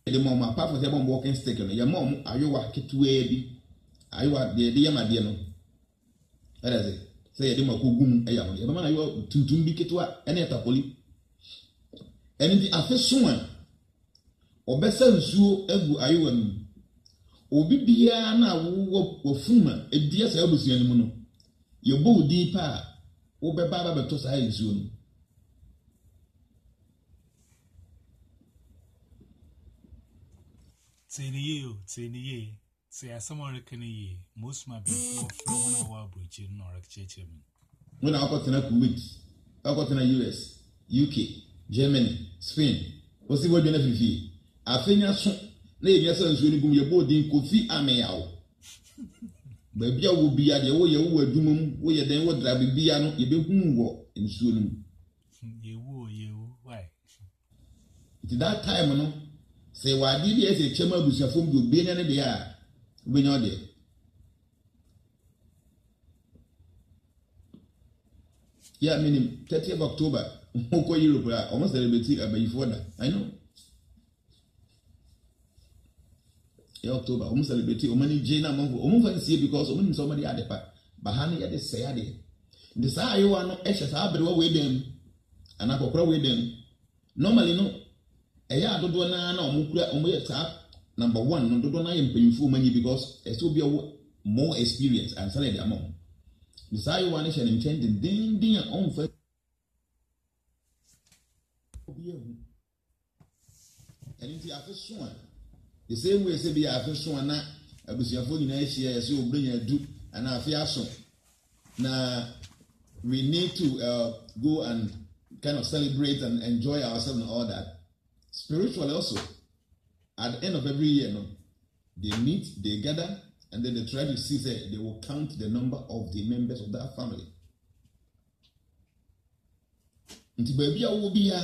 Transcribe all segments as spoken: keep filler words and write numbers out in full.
the mom apart from the mom walking stick on your mom are you walking to a are you at the dear my dear no that is it say the makugum a young man you to to be kitwa any tapoli anything after someone or better so egu ayu anu obi bia na wo wo fuma e dia sa abusu anu no ye bo di pa wo be ba ba beto sa izu no Teniye, teniye, say as someone can ye, most my people from our bridge in or church. When I got in a Kuwait, I got in a U S, U K, Germany, Spain, what's the word you never fee? I think I saw, lay your sons when you go your board in Kofi Ameao. Baby, I will be at the way you were doom, where you then would drive piano, you be who in soon. You woo, you, why? At that time, no. Say why did you say Chema Busafum to be any day? We know there. Yeah, I mean, thirtieth of October, Moko Europe, almost celebrity before that. I know. Yeah, October, almost celebrity, Omani Jana Mongo, almost see because only somebody had the part. Bahani had the say, I did. The say you are no extra, I better with them, and I go with them. Normally, no. Eya dodo na na omukura omoye tap number one no dodo na ye mpanyimfo mani because e so be more experience and say the amount the say you want to intend din din on fa obi ehu enti afeso a the same way say be afeso na abusuafo nyina ehia ye so obrenya du ana afi aso na we need to uh, go and kind of celebrate and enjoy ourselves and all that. Spiritually also, at the end of every year, no, they meet, they gather, and then they try to see that they will count the number of the members of that family. Nti baby a wo bia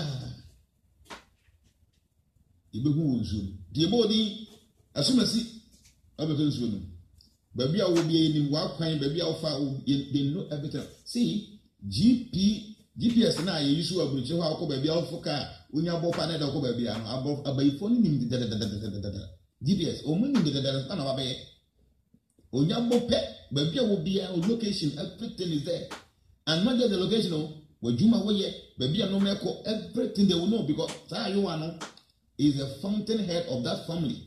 ibehu wonzu. Die body asumasi abeto nzu no. Baby a wo bia ni wa kwan baby a wo fa they know everything. See, G P G P S na ye use abuche ho akọ baby a wo foka unya bopa na da ko baby ano abo abayifo ni nim da da da da da G P S o mu nim da da da na wa be unya bope baby a wo bia location everything is there and not just the location o wajuma wo ye baby a no meko everything they will know because say you ano is a fountainhead of that family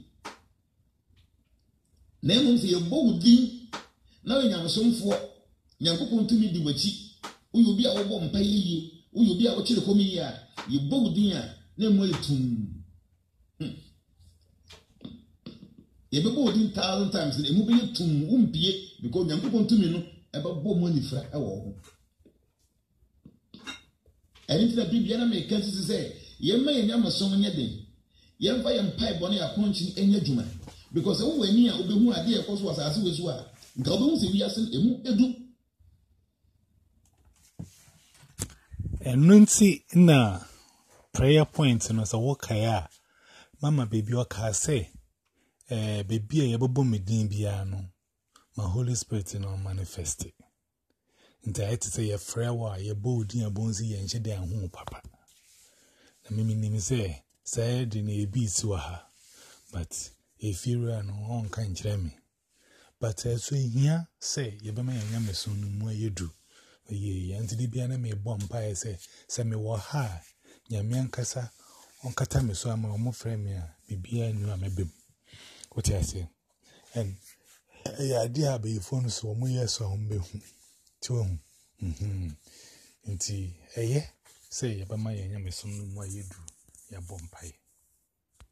name say bowdi na unya somfo nyankopon tumi di wachi uyo bia wo bo mpa yiye uyo bia wo chire komi ya you bowdi ya na mo etum ye be bowdi thousand times na emu be etum umpie because nyankopon tumi no e ba bo mo nifra e wo ho eni tira bibia na me kan sisi say ye ma ye nyama som nya den ye mfa ye mpa bone ya konchi enya dwuma because wo wani a obehu ade e koso asase wesu a nka obehu se wiase emu edu enunti na prayer point no so wokaya mama baby waka say eh baby e yebobo medin bia no my Holy Spirit no manifest nti ayete say ye frɛ wa ye bodin abonzi ye nhyede anhu papa na mimi nimi say say de na ebi si wa ha but if you run on kan kyerɛ me but so hia say ye bema yanya meso no mu ayedu ye yanti di bia na me bɔ mpa say say me wo ha nyame ankasa on kata me so ama mo frɛ me a bibia anu amebem what I say and ya dia be phone so mo yes o mbehu ti wo mhm nti eye say ye bema yanya meso no mu ayedu ya bɔ mpa